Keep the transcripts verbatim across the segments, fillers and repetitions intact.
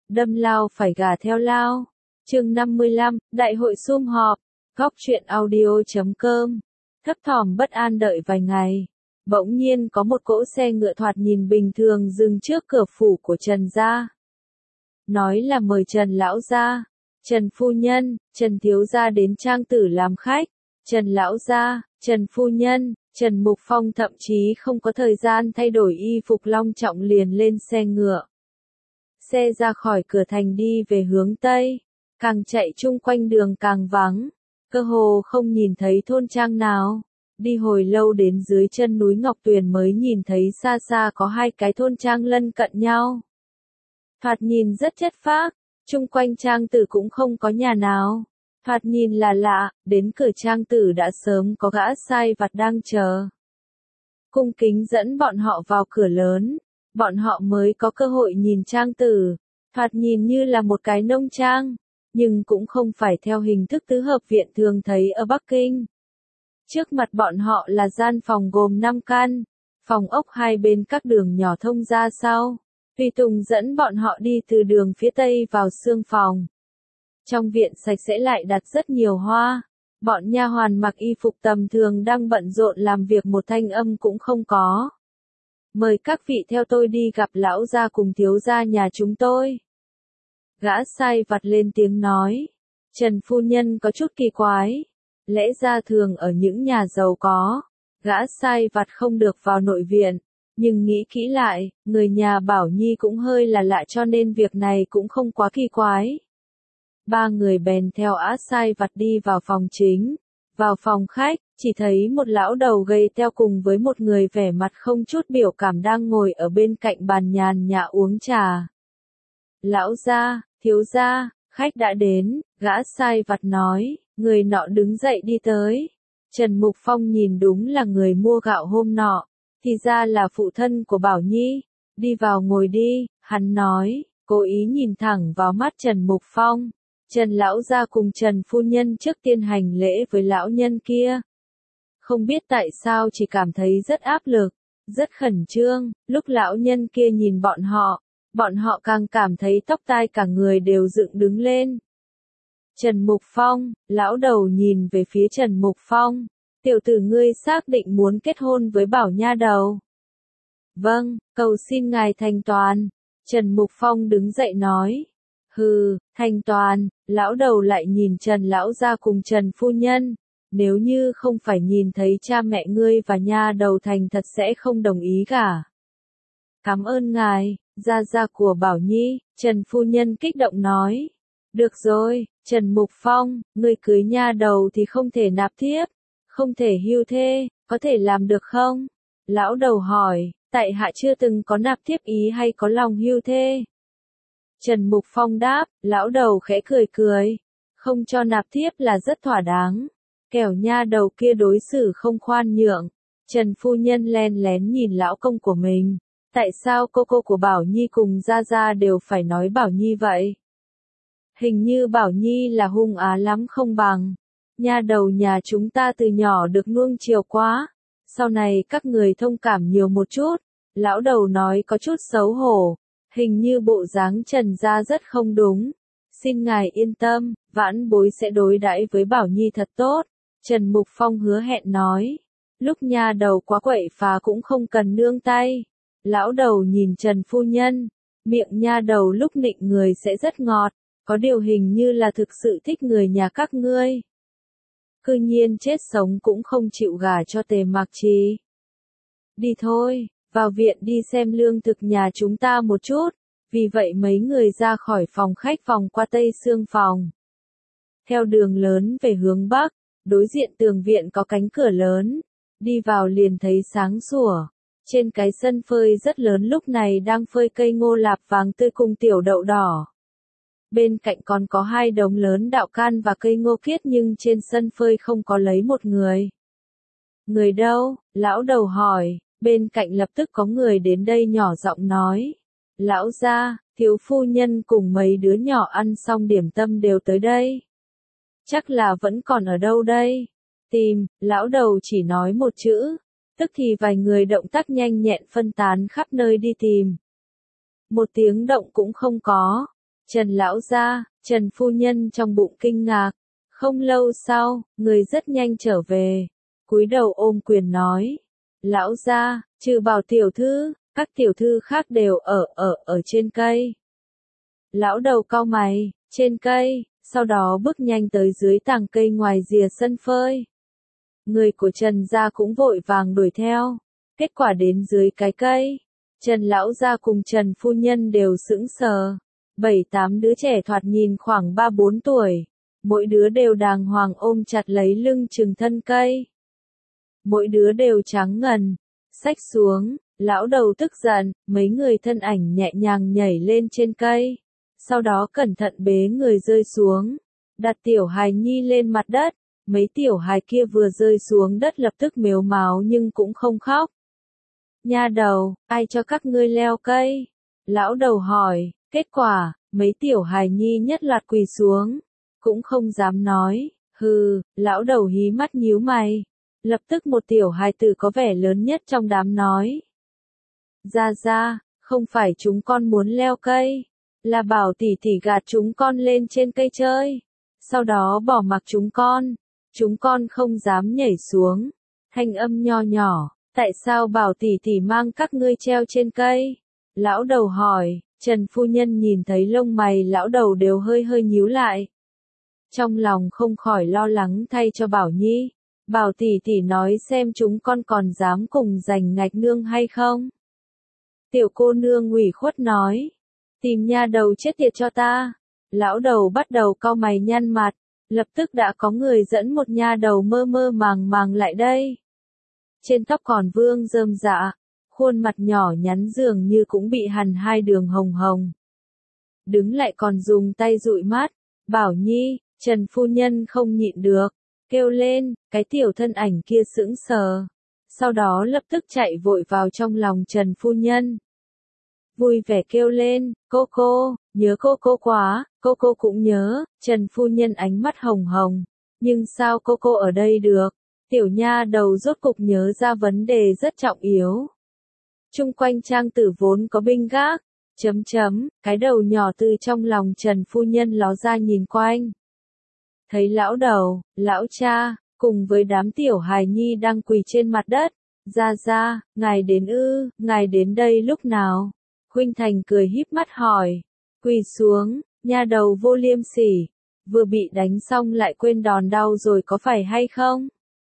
đâm lao phải gà theo lao. Chương năm mươi lăm, Đại hội sum họp, góc truyện audio chấm com. Thấp thỏm bất an đợi vài ngày, bỗng nhiên có một cỗ xe ngựa thoạt nhìn bình thường dừng trước cửa phủ của Trần gia. Nói là mời Trần lão gia, Trần phu nhân, Trần thiếu gia đến trang tử làm khách. Trần lão gia, Trần phu nhân, Trần Mục Phong thậm chí không có thời gian thay đổi y phục long trọng liền lên xe ngựa. Xe ra khỏi cửa thành đi về hướng Tây, càng chạy chung quanh đường càng vắng, cơ hồ không nhìn thấy thôn trang nào. Đi hồi lâu đến dưới chân núi Ngọc Tuyền mới nhìn thấy xa xa có hai cái thôn trang lân cận nhau. Thoạt nhìn rất chất phác, chung quanh trang tử cũng không có nhà nào. Thoạt nhìn là lạ, đến cửa trang tử đã sớm có gã sai vặt đang chờ. Cung kính dẫn bọn họ vào cửa lớn, bọn họ mới có cơ hội nhìn trang tử. Thoạt nhìn như là một cái nông trang, nhưng cũng không phải theo hình thức tứ hợp viện thường thấy ở Bắc Kinh. Trước mặt bọn họ là gian phòng gồm năm căn, phòng ốc hai bên các đường nhỏ thông ra sau. Tùy tùng dẫn bọn họ đi từ đường phía tây vào sương phòng. Trong viện sạch sẽ lại đặt rất nhiều hoa. Bọn nha hoàn mặc y phục tầm thường đang bận rộn làm việc một thanh âm cũng không có. Mời các vị theo tôi đi gặp lão gia cùng thiếu gia nhà chúng tôi. Gã sai vặt lên tiếng nói. Trần phu nhân có chút kỳ quái. Lẽ ra thường ở những nhà giàu có, gã sai vặt không được vào nội viện. Nhưng nghĩ kỹ lại, người nhà Bảo Nhi cũng hơi là lạ cho nên việc này cũng không quá kỳ quái. Ba người bèn theo á sai vặt đi vào phòng chính. Vào phòng khách, chỉ thấy một lão đầu gầy teo cùng với một người vẻ mặt không chút biểu cảm đang ngồi ở bên cạnh bàn nhàn nhã uống trà. Lão gia, thiếu gia, khách đã đến, gã sai vặt nói, người nọ đứng dậy đi tới. Trần Mục Phong nhìn đúng là người mua gạo hôm nọ, thì ra là phụ thân của Bảo Nhi. Đi vào ngồi đi, hắn nói, cố ý nhìn thẳng vào mắt Trần Mục Phong. Trần lão gia cùng Trần phu nhân trước tiên hành lễ với lão nhân kia. Không biết tại sao chỉ cảm thấy rất áp lực, rất khẩn trương, lúc lão nhân kia nhìn bọn họ, bọn họ càng cảm thấy tóc tai cả người đều dựng đứng lên. Trần Mục Phong, lão đầu nhìn về phía Trần Mục Phong, tiểu tử ngươi xác định muốn kết hôn với Bảo nha đầu. Vâng, cầu xin ngài thành toàn. Trần Mục Phong đứng dậy nói. Hừ, thành toàn, lão đầu lại nhìn Trần lão gia cùng Trần phu nhân. Nếu như không phải nhìn thấy cha mẹ ngươi và nha đầu thành thật sẽ không đồng ý cả. Cảm ơn ngài, gia gia của Bảo Nhi, Trần phu nhân kích động nói. Được rồi, Trần Mục Phong, ngươi cưới nha đầu thì không thể nạp thiếp, không thể hưu thê, có thể làm được không? Lão đầu hỏi, tại hạ chưa từng có nạp thiếp ý hay có lòng hưu thê. Trần Mục Phong đáp, lão đầu khẽ cười cười, không cho nạp thiếp là rất thỏa đáng, kẻo nha đầu kia đối xử không khoan nhượng. Trần phu nhân len lén nhìn lão công của mình, tại sao cô cô của Bảo Nhi cùng gia gia đều phải nói Bảo Nhi vậy? Hình như Bảo Nhi là hung á lắm không bằng. Nha đầu nhà chúng ta từ nhỏ được nuông chiều quá, sau này các người thông cảm nhiều một chút. Lão đầu nói có chút xấu hổ, hình như bộ dáng Trần gia rất không đúng. Xin ngài yên tâm, vãn bối sẽ đối đãi với Bảo Nhi thật tốt. Trần Mục Phong hứa hẹn nói, lúc nha đầu quá quậy phá cũng không cần nương tay. Lão đầu nhìn Trần phu nhân, miệng nha đầu lúc nịnh người sẽ rất ngọt, có điều hình như là thực sự thích người nhà các ngươi. Cư nhiên chết sống cũng không chịu gả cho Tề Mạc Trì. Đi thôi, vào viện đi xem lương thực nhà chúng ta một chút. Vì vậy mấy người ra khỏi phòng khách vòng qua tây sương phòng. Theo đường lớn về hướng bắc, đối diện tường viện có cánh cửa lớn. Đi vào liền thấy sáng sủa. Trên cái sân phơi rất lớn lúc này đang phơi cây ngô lạp vàng tươi cùng tiểu đậu đỏ. Bên cạnh còn có hai đống lớn đạo can và cây ngô kiết nhưng trên sân phơi không có lấy một người. Người đâu? Lão đầu hỏi, bên cạnh lập tức có người đến đây nhỏ giọng nói. Lão gia, thiếu phu nhân cùng mấy đứa nhỏ ăn xong điểm tâm đều tới đây. Chắc là vẫn còn ở đâu đây? Tìm, lão đầu chỉ nói một chữ, tức thì vài người động tác nhanh nhẹn phân tán khắp nơi đi tìm. Một tiếng động cũng không có. Trần lão gia, Trần phu nhân trong bụng kinh ngạc. Không lâu sau, người rất nhanh trở về. Cúi đầu ôm quyền nói. Lão gia, trừ Bảo tiểu thư, các tiểu thư khác đều ở ở ở trên cây. Lão đầu cau mày, trên cây, sau đó bước nhanh tới dưới tàng cây ngoài rìa sân phơi. Người của Trần gia cũng vội vàng đuổi theo. Kết quả đến dưới cái cây, Trần lão gia cùng Trần phu nhân đều sững sờ. Bảy tám đứa trẻ thoạt nhìn khoảng ba bốn tuổi. Mỗi đứa đều đàng hoàng ôm chặt lấy lưng chừng thân cây. Mỗi đứa đều trắng ngần. Xách xuống, lão đầu tức giận, mấy người thân ảnh nhẹ nhàng nhảy lên trên cây. Sau đó cẩn thận bế người rơi xuống. Đặt tiểu hài nhi lên mặt đất. Mấy tiểu hài kia vừa rơi xuống đất lập tức mếu máo nhưng cũng không khóc. Nha đầu, ai cho các ngươi leo cây? Lão đầu hỏi, kết quả, mấy tiểu hài nhi nhất loạt quỳ xuống. Cũng không dám nói, hừ, lão đầu hí mắt nhíu mày. Lập tức một tiểu hài tử có vẻ lớn nhất trong đám nói. Ra ra, không phải chúng con muốn leo cây, là Bảo tỷ tỷ gạt chúng con lên trên cây chơi. Sau đó bỏ mặc chúng con, chúng con không dám nhảy xuống. Thanh âm nho nhỏ, tại sao Bảo tỷ tỷ mang các ngươi treo trên cây? Lão đầu hỏi, Trần phu nhân nhìn thấy lông mày lão đầu đều hơi hơi nhíu lại. Trong lòng không khỏi lo lắng thay cho Bảo Nhi. Bảo tỷ tỷ nói xem chúng con còn dám cùng giành ngạch nương hay không? Tiểu cô nương ủy khuất nói. Tìm nha đầu chết tiệt cho ta. Lão đầu bắt đầu cau mày nhăn mặt. Lập tức đã có người dẫn một nha đầu mơ mơ màng màng lại đây. Trên tóc còn vương rơm rạ. Khuôn mặt nhỏ nhắn dường như cũng bị hằn hai đường hồng hồng. Đứng lại còn dùng tay dụi mắt. Bảo Nhi, Trần phu nhân không nhịn được. Kêu lên, cái tiểu thân ảnh kia sững sờ. Sau đó lập tức chạy vội vào trong lòng Trần phu nhân. Vui vẻ kêu lên, cô cô, nhớ cô cô quá, cô cô cũng nhớ. Trần phu nhân ánh mắt hồng hồng. Nhưng sao cô cô ở đây được? Tiểu nha đầu rốt cục nhớ ra vấn đề rất trọng yếu. Trung quanh trang tử vốn có binh gác. Chấm chấm, cái đầu nhỏ từ trong lòng Trần phu nhân ló ra nhìn quanh. Thấy lão đầu, lão cha, cùng với đám tiểu hài nhi đang quỳ trên mặt đất. Ra ra, ngài đến ư, ngài đến đây lúc nào? Khuynh Thành cười híp mắt hỏi. Quỳ xuống, nha đầu vô liêm sỉ. Vừa bị đánh xong lại quên đòn đau rồi có phải hay không?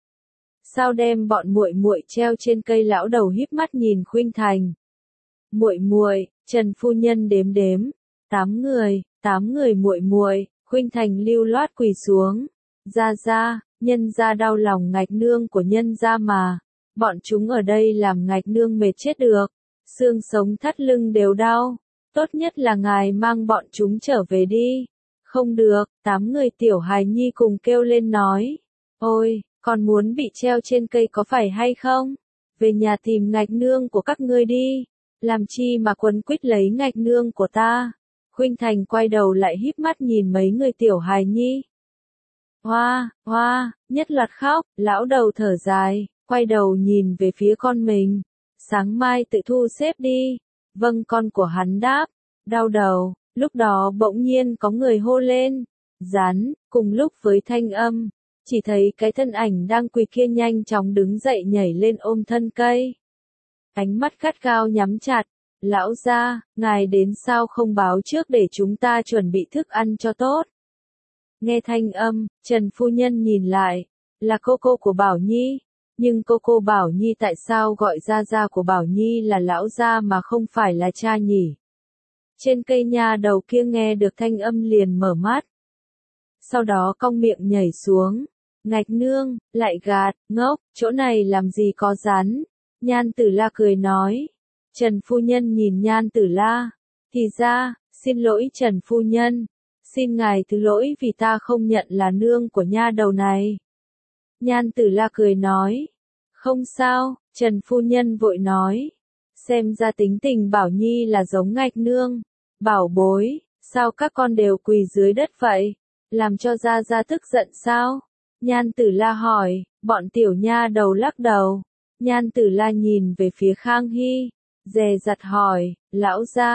Sao đem bọn muội muội treo trên cây? Lão đầu híp mắt nhìn Khuynh Thành. Muội muội, Trần phu nhân đếm đếm. Tám người, tám người muội muội. Khuynh Thành lưu loát quỳ xuống. Ra ra, nhân gia đau lòng ngạch nương của nhân gia mà. Bọn chúng ở đây làm ngạch nương mệt chết được. Xương sống thắt lưng đều đau. Tốt nhất là ngài mang bọn chúng trở về đi. Không được, tám người tiểu hài nhi cùng kêu lên nói. Ôi, còn muốn bị treo trên cây có phải hay không? Về nhà tìm ngạch nương của các ngươi đi. Làm chi mà quấn quýt lấy ngạch nương của ta? Khuynh Thành quay đầu lại híp mắt nhìn mấy người tiểu hài nhi. Hoa, hoa, nhất loạt khóc, lão đầu thở dài, quay đầu nhìn về phía con mình. Sáng mai tự thu xếp đi. Vâng, con của hắn đáp. Đau đầu, lúc đó bỗng nhiên có người hô lên. Rắn, cùng lúc với thanh âm. Chỉ thấy cái thân ảnh đang quỳ kia nhanh chóng đứng dậy nhảy lên ôm thân cây. Ánh mắt gắt gao nhắm chặt. Lão gia, ngài đến sao không báo trước để chúng ta chuẩn bị thức ăn cho tốt? Nghe thanh âm, Trần phu nhân nhìn lại. Là cô cô của Bảo Nhi. Nhưng cô cô Bảo Nhi tại sao gọi gia gia của Bảo Nhi là lão gia mà không phải là cha nhỉ? Trên cây nha đầu kia nghe được thanh âm liền mở mắt. Sau đó cong miệng nhảy xuống. Ngạch nương, lại gạt, ngốc, chỗ này làm gì có rắn? Nhan Tử La cười nói. Trần phu nhân nhìn Nhan Tử La. Thì ra, xin lỗi Trần phu nhân. Xin ngài thứ lỗi vì ta không nhận là nương của nha đầu này. Nhan Tử La cười nói. Không sao, Trần phu nhân vội nói. Xem ra tính tình Bảo Nhi là giống ngạch nương. Bảo bối, sao các con đều quỳ dưới đất vậy? Làm cho gia gia tức giận sao? Nhan Tử La hỏi, bọn tiểu nha đầu lắc đầu. Nhan Tử La nhìn về phía Khang Hy, dè dặt hỏi, lão gia,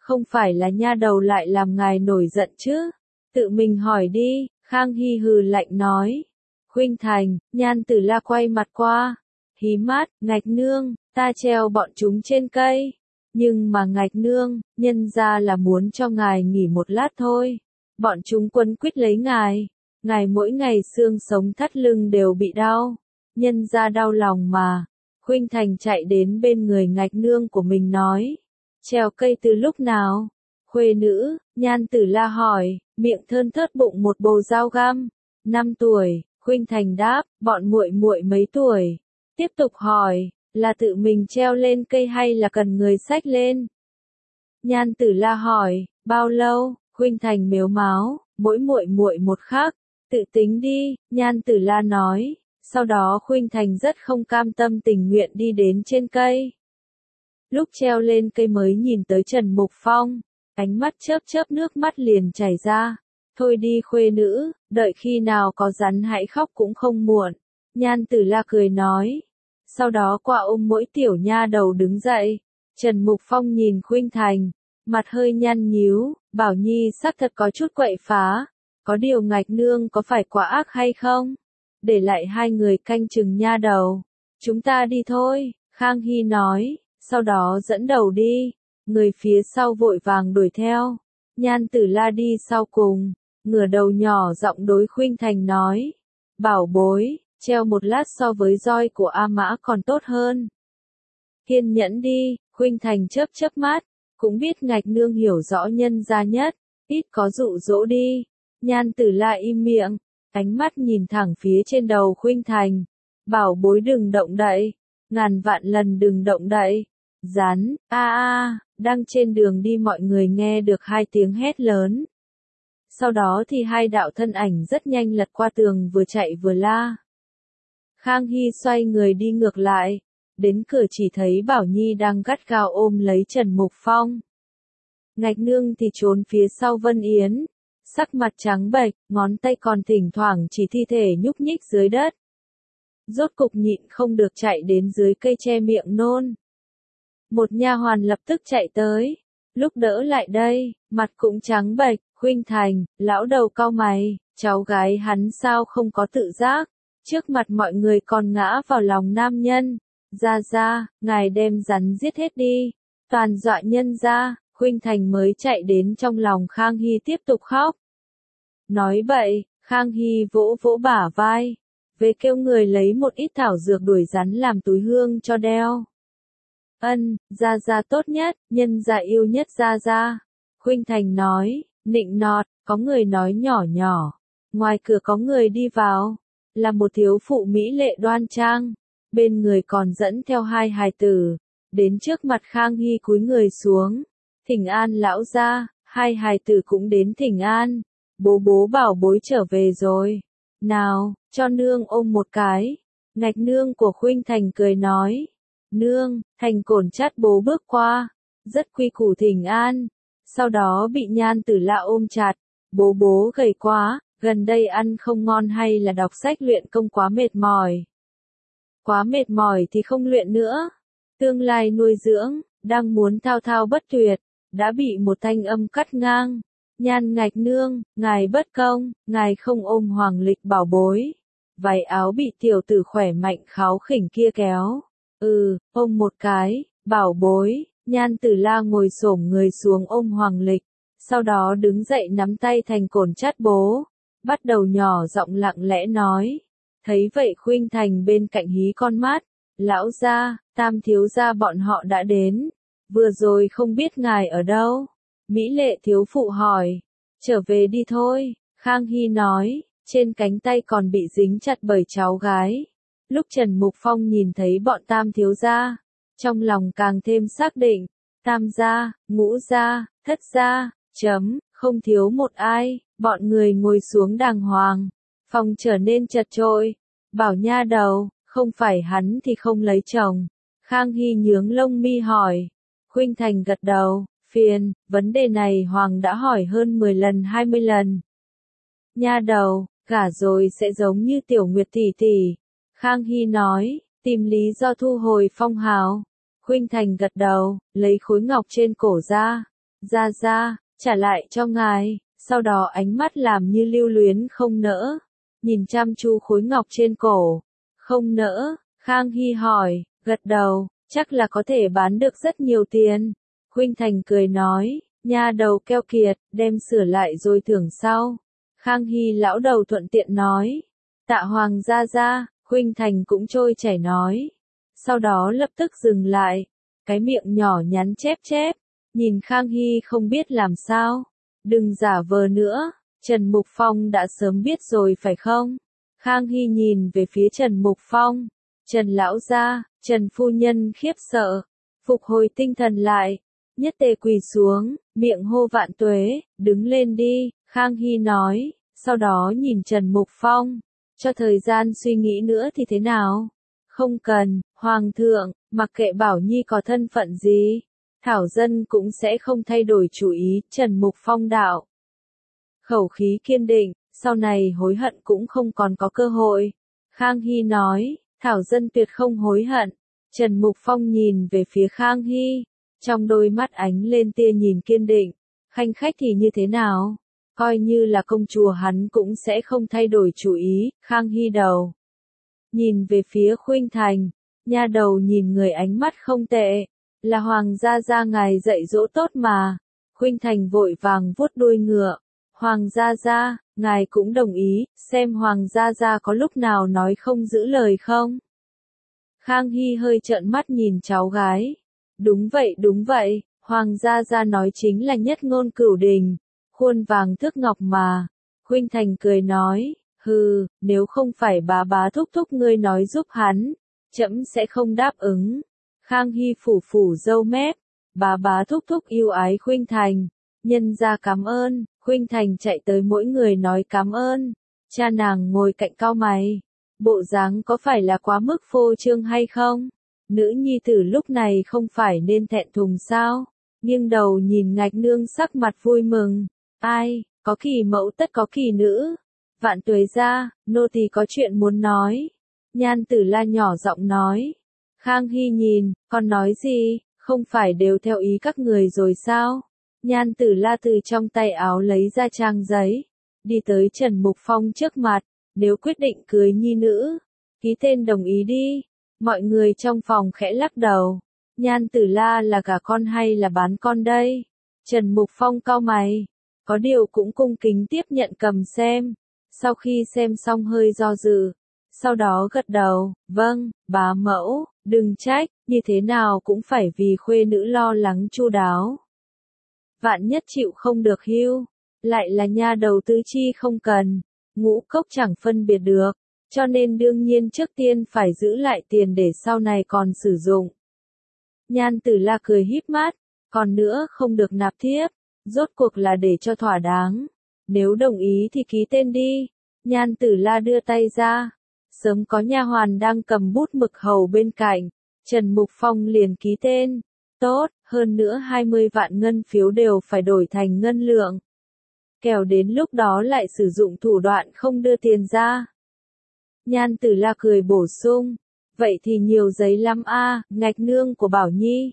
Không phải là nha đầu lại làm ngài nổi giận chứ? Tự mình hỏi đi, Khang Hy hừ lạnh nói. Khuynh Thành, Nhan Tử La quay mặt qua. Hí mắt, Ngạch nương, ta treo bọn chúng trên cây. Nhưng mà Ngạch nương, nhân ra là muốn cho ngài nghỉ một lát thôi. Bọn chúng quấn quýt lấy ngài. Ngài mỗi ngày xương sống thắt lưng đều bị đau. Nhân ra đau lòng mà. Khuynh Thành chạy đến bên người Ngạch nương của mình nói. Treo cây từ lúc nào? Khuê nữ, Nhan Tử La hỏi, miệng thơn thớt bụng một bầu dao găm. Năm tuổi, Khuynh Thành đáp, bọn muội muội mấy tuổi? Tiếp tục hỏi, là tự mình treo lên cây hay là cần người xách lên? Nhan Tử La hỏi, bao lâu? Khuynh Thành mếu máo, mỗi muội muội một khắc, tự tính đi, Nhan Tử La nói. Sau đó Khuynh Thành rất không cam tâm tình nguyện đi đến trên cây. Lúc treo lên cây mới nhìn tới Trần Mục Phong, ánh mắt chớp chớp nước mắt liền chảy ra. Thôi đi khuê nữ, đợi khi nào có rắn hãy khóc cũng không muộn. Nhan Tử La cười nói. Sau đó qua ôm mỗi tiểu nha đầu đứng dậy. Trần Mục Phong nhìn Khuynh Thành, mặt hơi nhăn nhíu, Bảo Nhi xác thật có chút quậy phá. Có điều Ngạch nương có phải quá ác hay không? Để lại hai người canh chừng nha đầu. Chúng ta đi thôi, Khang Hy nói, sau đó dẫn đầu đi. Người phía sau vội vàng đuổi theo. Nhan Tử La đi sau cùng, ngửa đầu nhỏ giọng đối Khuynh Thành nói. Bảo bối, treo một lát so với roi của A Mã còn tốt hơn. Kiên nhẫn đi, Khuynh Thành chớp chớp mắt, cũng biết Ngạch nương hiểu rõ nhân gia nhất, ít có dụ dỗ đi. Nhan Tử La im miệng, ánh mắt nhìn thẳng phía trên đầu Khuynh Thành. Bảo bối đừng động đậy, ngàn vạn lần đừng động đậy. Rắn, a a, đang trên đường đi mọi người nghe được hai tiếng hét lớn. Sau đó thì hai đạo thân ảnh rất nhanh lật qua tường vừa chạy vừa la. Khang Hy xoay người đi ngược lại, đến cửa chỉ thấy Bảo Nhi đang gắt gao ôm lấy Trần Mục Phong. Ngạch nương thì trốn phía sau Vân Yến, sắc mặt trắng bệch, ngón tay còn thỉnh thoảng chỉ thi thể nhúc nhích dưới đất. Rốt cục nhịn không được chạy đến dưới cây che miệng nôn. Một nha hoàn lập tức chạy tới, lúc đỡ lại đây, mặt cũng trắng bệch. Khuynh Thành, lão đầu cau mày, cháu gái hắn sao không có tự giác, trước mặt mọi người còn ngã vào lòng nam nhân. Ra ra, ngài đem rắn giết hết đi, toàn dọa nhân ra. Khuynh Thành mới chạy đến trong lòng Khang Hy tiếp tục khóc. Nói bậy, Khang Hy vỗ vỗ bả vai, về kêu người lấy một ít thảo dược đuổi rắn làm túi hương cho đeo. Ân, ra ra tốt nhất, nhân gia yêu nhất ra ra. Khuynh Thành nói, nịnh nọt, có người nói nhỏ nhỏ. Ngoài cửa có người đi vào, là một thiếu phụ mỹ lệ đoan trang, bên người còn dẫn theo hai hài tử, đến trước mặt Khang Hy cúi người xuống. Thỉnh an lão gia, hai hài tử cũng đến thỉnh an. Bố bố bảo bối trở về rồi. Nào, cho nương ôm một cái. Ngạch nương của Khuynh Thành cười nói. Nương, Thành cổn chát bố bước qua, rất quy củ thỉnh an. Sau đó bị Nhan Tử La ôm chặt. Bố bố gầy quá, gần đây ăn không ngon hay là đọc sách luyện công quá mệt mỏi? Quá mệt mỏi thì không luyện nữa. Tương lai nuôi dưỡng, đang muốn thao thao bất tuyệt, đã bị một thanh âm cắt ngang. Nhan Ngạch nương, ngài bất công, ngài không ôm Hoàng Lịch bảo bối. Váy áo bị tiểu tử khỏe mạnh kháo khỉnh kia kéo. Ừ, ôm một cái, bảo bối. Nhan Tử La ngồi xổm người xuống ôm Hoàng Lịch, sau đó đứng dậy nắm tay Thành cổn chát bố, bắt đầu nhỏ giọng lặng lẽ nói. Thấy vậy Khuynh Thành bên cạnh hí con mắt. Lão gia, Tam thiếu gia bọn họ đã đến. Vừa rồi không biết ngài ở đâu. Mỹ lệ thiếu phụ hỏi. Trở về đi thôi, Khang Hy nói, trên cánh tay còn bị dính chặt bởi cháu gái. Lúc Trần Mục Phong nhìn thấy bọn Tam thiếu gia, trong lòng càng thêm xác định. Tam gia, ngũ gia, thất gia, chấm, không thiếu một ai. Bọn người ngồi xuống đàng hoàng. Phòng trở nên chật chội. Bảo nha đầu, không phải hắn thì không lấy chồng. Khang Hy nhướng lông mi hỏi. Khuynh Thành gật đầu, phiền, vấn đề này Hoàng đã hỏi hơn mười lần hai mươi lần. Nha đầu, gả rồi sẽ giống như Tiểu Nguyệt tỷ tỷ. Khang Hy nói, tìm lý do thu hồi phong hào. Khuynh Thành gật đầu, lấy khối ngọc trên cổ ra. ra ra, trả lại cho ngài, sau đó ánh mắt làm như lưu luyến không nỡ, nhìn chăm chú khối ngọc trên cổ, không nỡ, Khang Hy hỏi, gật đầu, chắc là có thể bán được rất nhiều tiền. Khuynh Thành cười nói, nha đầu keo kiệt, đem sửa lại rồi thưởng sau. Khang Hy lão đầu thuận tiện nói, tạ hoàng gia gia, Khuynh Thành cũng trôi chảy nói. Sau đó lập tức dừng lại, cái miệng nhỏ nhắn chép chép, nhìn Khang Hy không biết làm sao. Đừng giả vờ nữa, Trần Mục Phong đã sớm biết rồi phải không? Khang Hy nhìn về phía Trần Mục Phong. Trần lão gia, Trần phu nhân khiếp sợ, phục hồi tinh thần lại, nhất tề quỳ xuống, miệng hô vạn tuế, đứng lên đi, Khang Hy nói, sau đó nhìn Trần Mục Phong, cho thời gian suy nghĩ nữa thì thế nào? Không cần, Hoàng thượng, mặc kệ Bảo Nhi có thân phận gì, Thảo dân cũng sẽ không thay đổi chủ ý, Trần Mục Phong đạo. Khẩu khí kiên định, sau này hối hận cũng không còn có cơ hội. Khang Hy nói, Thảo dân tuyệt không hối hận. Trần Mục Phong nhìn về phía Khang Hy, trong đôi mắt ánh lên tia nhìn kiên định, khanh khách thì như thế nào? Coi như là công chúa hắn cũng sẽ không thay đổi chủ ý, Khang Hy đầu. Nhìn về phía Khuynh Thành, nha đầu nhìn người ánh mắt không tệ, là Hoàng gia gia ngài dạy dỗ tốt mà. Khuynh Thành vội vàng vuốt đuôi ngựa, Hoàng gia gia, ngài cũng đồng ý, xem Hoàng gia gia có lúc nào nói không giữ lời không? Khang Hy hơi trợn mắt nhìn cháu gái. Đúng vậy đúng vậy, Hoàng gia gia nói chính là nhất ngôn cửu đình, khuôn vàng thước ngọc mà. Khuynh Thành cười nói, hừ, nếu không phải bá bá thúc thúc ngươi nói giúp hắn, trẫm sẽ không đáp ứng. Khang Hy phủ phủ râu mép, bá bá thúc thúc yêu ái Khuynh Thành, nhân ra cảm ơn. Khuynh Thành chạy tới mỗi người nói cảm ơn, cha nàng ngồi cạnh cau mày, bộ dáng có phải là quá mức phô trương hay không? Nữ nhi tử lúc này không phải nên thẹn thùng sao? Nghiêng đầu nhìn Ngạch Nương sắc mặt vui mừng, ai, có kỳ mẫu tất có kỳ nữ, vạn tuế ra, nô tỳ có chuyện muốn nói. Nhan Tử La nhỏ giọng nói. Khang Hy nhìn, con nói gì, không phải đều theo ý các người rồi sao? Nhan Tử La từ trong tay áo lấy ra trang giấy, đi tới Trần Mục Phong trước mặt, nếu quyết định cưới nhi nữ, ký tên đồng ý đi. Mọi người trong phòng khẽ lắc đầu, Nhan Tử La là gả con hay là bán con đây? Trần Mục Phong cau mày, có điều cũng cung kính tiếp nhận cầm xem, sau khi xem xong hơi do dự, sau đó gật đầu, vâng, bá mẫu, đừng trách, như thế nào cũng phải vì khuê nữ lo lắng chu đáo. Vạn nhất chịu không được hưu, lại là nha đầu tứ chi không cần, ngũ cốc chẳng phân biệt được, cho nên đương nhiên trước tiên phải giữ lại tiền để sau này còn sử dụng. Nhan Tử La cười híp mắt, còn nữa không được nạp thiếp, rốt cuộc là để cho thỏa đáng, nếu đồng ý thì ký tên đi. Nhan Tử La đưa tay ra, sớm có nha hoàn đang cầm bút mực hầu bên cạnh, Trần Mục Phong liền ký tên. Tốt, hơn nữa hai mươi vạn ngân phiếu đều phải đổi thành ngân lượng. Kẻo đến lúc đó lại sử dụng thủ đoạn không đưa tiền ra. Nhan Tử La cười bổ sung, vậy thì nhiều giấy lắm a, Ngạch Nương của Bảo Nhi.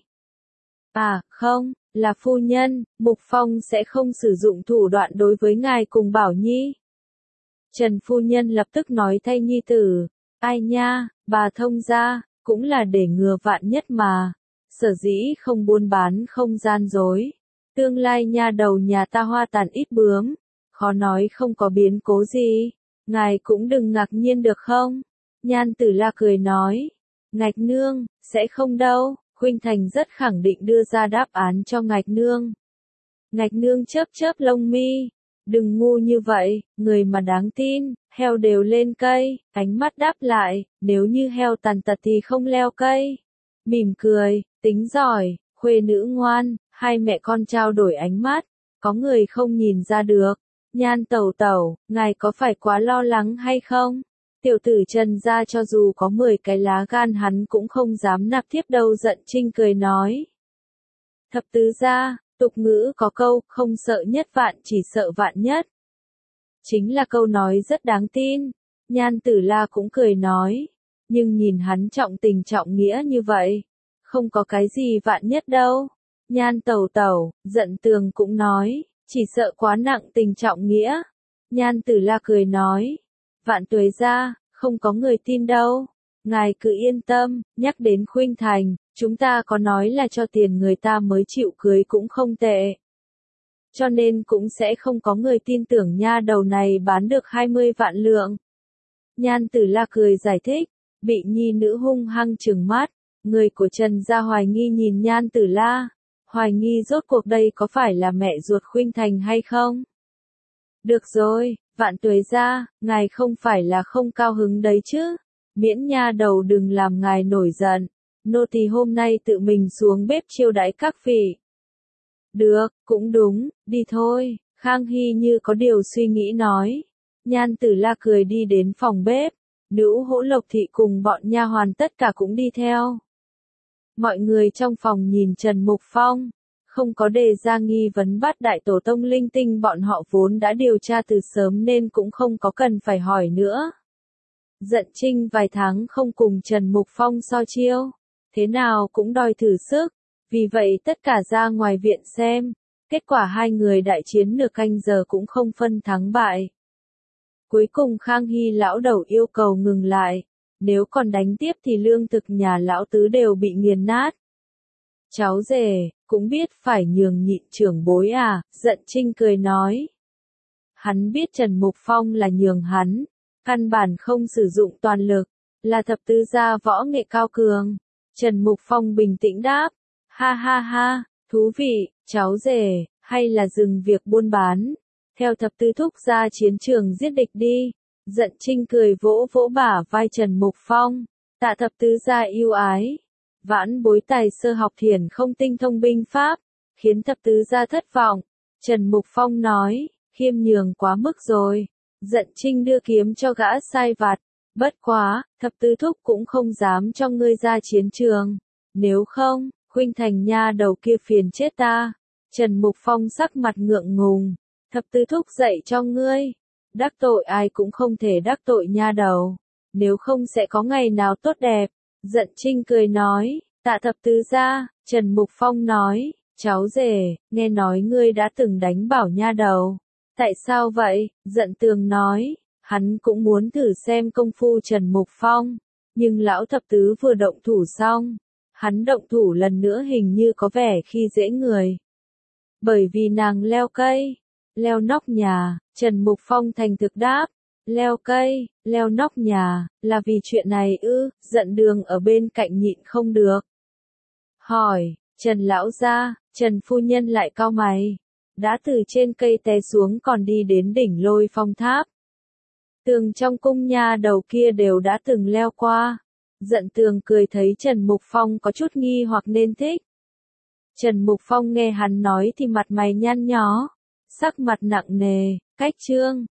À, không, là phu nhân, Mục Phong sẽ không sử dụng thủ đoạn đối với ngài cùng Bảo Nhi. Trần phu nhân lập tức nói thay nhi tử, ai nha, bà thông gia, cũng là để ngừa vạn nhất mà. Sở dĩ không buôn bán không gian dối. Tương lai nha đầu nhà ta hoa tàn ít bướm, khó nói không có biến cố gì. Ngài cũng đừng ngạc nhiên được không? Nhan Tử La cười nói. Ngạch Nương, sẽ không đâu. Khuynh Thành rất khẳng định đưa ra đáp án cho Ngạch Nương. Ngạch Nương chớp chớp lông mi. Đừng ngu như vậy, người mà đáng tin, heo đều lên cây. Ánh mắt đáp lại, nếu như heo tàn tật thì không leo cây. Mỉm cười, tính giỏi, khuê nữ ngoan, hai mẹ con trao đổi ánh mắt, có người không nhìn ra được. Nhan tẩu tẩu, ngài có phải quá lo lắng hay không? Tiểu tử Trần gia cho dù có mười cái lá gan hắn cũng không dám nạp thiếp đâu. Giận Trinh cười nói. Thập tứ gia, tục ngữ có câu, không sợ nhất vạn chỉ sợ vạn nhất. Chính là câu nói rất đáng tin. Nhan Tử La cũng cười nói. Nhưng nhìn hắn trọng tình trọng nghĩa như vậy, không có cái gì vạn nhất đâu. Nhan tẩu tẩu, Dận Tường cũng nói, chỉ sợ quá nặng tình trọng nghĩa. Nhan Tử La cười nói, Vạn Tuế gia, không có người tin đâu. Ngài cứ yên tâm, nhắc đến Khuynh Thành, chúng ta có nói là cho tiền người ta mới chịu cưới cũng không tệ. Cho nên cũng sẽ không có người tin tưởng nha đầu này bán được hai mươi vạn lượng. Nhan Tử La cười giải thích, bị nhi nữ hung hăng trừng mắt, người của Trần gia hoài nghi nhìn Nhan Tử La, hoài nghi rốt cuộc đây có phải là mẹ ruột Khuynh Thành hay không? Được rồi, Vạn Tuế gia, ngài không phải là không cao hứng đấy chứ, miễn nha đầu đừng làm ngài nổi giận, nô tỳ hôm nay tự mình xuống bếp chiêu đãi các vị. Được, cũng đúng, đi thôi, Khang Hy như có điều suy nghĩ nói. Nhan Tử La cười đi đến phòng bếp, nữ Hỗ Lộc thị cùng bọn nha hoàn tất cả cũng đi theo. Mọi người trong phòng nhìn Trần Mục Phong, không có đề ra nghi vấn bắt đại tổ tông linh tinh, bọn họ vốn đã điều tra từ sớm nên cũng không có cần phải hỏi nữa. Dận Trinh vài tháng không cùng Trần Mục Phong so chiêu, thế nào cũng đòi thử sức, vì vậy tất cả ra ngoài viện xem, kết quả hai người đại chiến nửa canh giờ cũng không phân thắng bại. Cuối cùng Khang Hy lão đầu yêu cầu ngừng lại, nếu còn đánh tiếp thì lương thực nhà lão tứ đều bị nghiền nát. Cháu rể, cũng biết phải nhường nhịn trưởng bối à, Dận Trinh cười nói. Hắn biết Trần Mục Phong là nhường hắn, căn bản không sử dụng toàn lực, là thập tứ gia võ nghệ cao cường. Trần Mục Phong bình tĩnh đáp, ha ha ha, thú vị, cháu rể, hay là dừng việc buôn bán, theo thập tứ thúc ra chiến trường giết địch đi. Dận Trinh cười vỗ vỗ bả vai Trần Mục Phong, tạ thập tứ gia yêu ái. Vãn bối tài sơ học thiền không tinh thông binh pháp, khiến thập tứ gia thất vọng. Trần Mục Phong nói, khiêm nhường quá mức rồi. Dận Trinh đưa kiếm cho gã sai vặt, bất quá, thập tứ thúc cũng không dám cho ngươi ra chiến trường. Nếu không, Khuynh Thành nha đầu kia phiền chết ta. Trần Mục Phong sắc mặt ngượng ngùng, thập tứ thúc dạy cho ngươi. Đắc tội ai cũng không thể đắc tội nha đầu, nếu không sẽ có ngày nào tốt đẹp. Dận Trinh cười nói, tạ thập tứ gia. Trần Mục Phong nói, cháu rể, nghe nói ngươi đã từng đánh bảo nha đầu. Tại sao vậy? Dận Tường nói, hắn cũng muốn thử xem công phu Trần Mục Phong, nhưng lão thập tứ vừa động thủ xong, hắn động thủ lần nữa hình như có vẻ khi dễ người. Bởi vì nàng leo cây, leo nóc nhà. Trần Mục Phong thành thực đáp, leo cây, leo nóc nhà, là vì chuyện này ư? Dận Đường ở bên cạnh nhịn không được. Hỏi, Trần lão gia, Trần phu nhân lại cau mày, đã từ trên cây té xuống còn đi đến đỉnh Lôi Phong tháp. Tường trong cung nha đầu kia đều đã từng leo qua. Dận Tường cười thấy Trần Mục Phong có chút nghi hoặc nên thích. Trần Mục Phong nghe hắn nói thì mặt mày nhăn nhó, sắc mặt nặng nề, cách chương.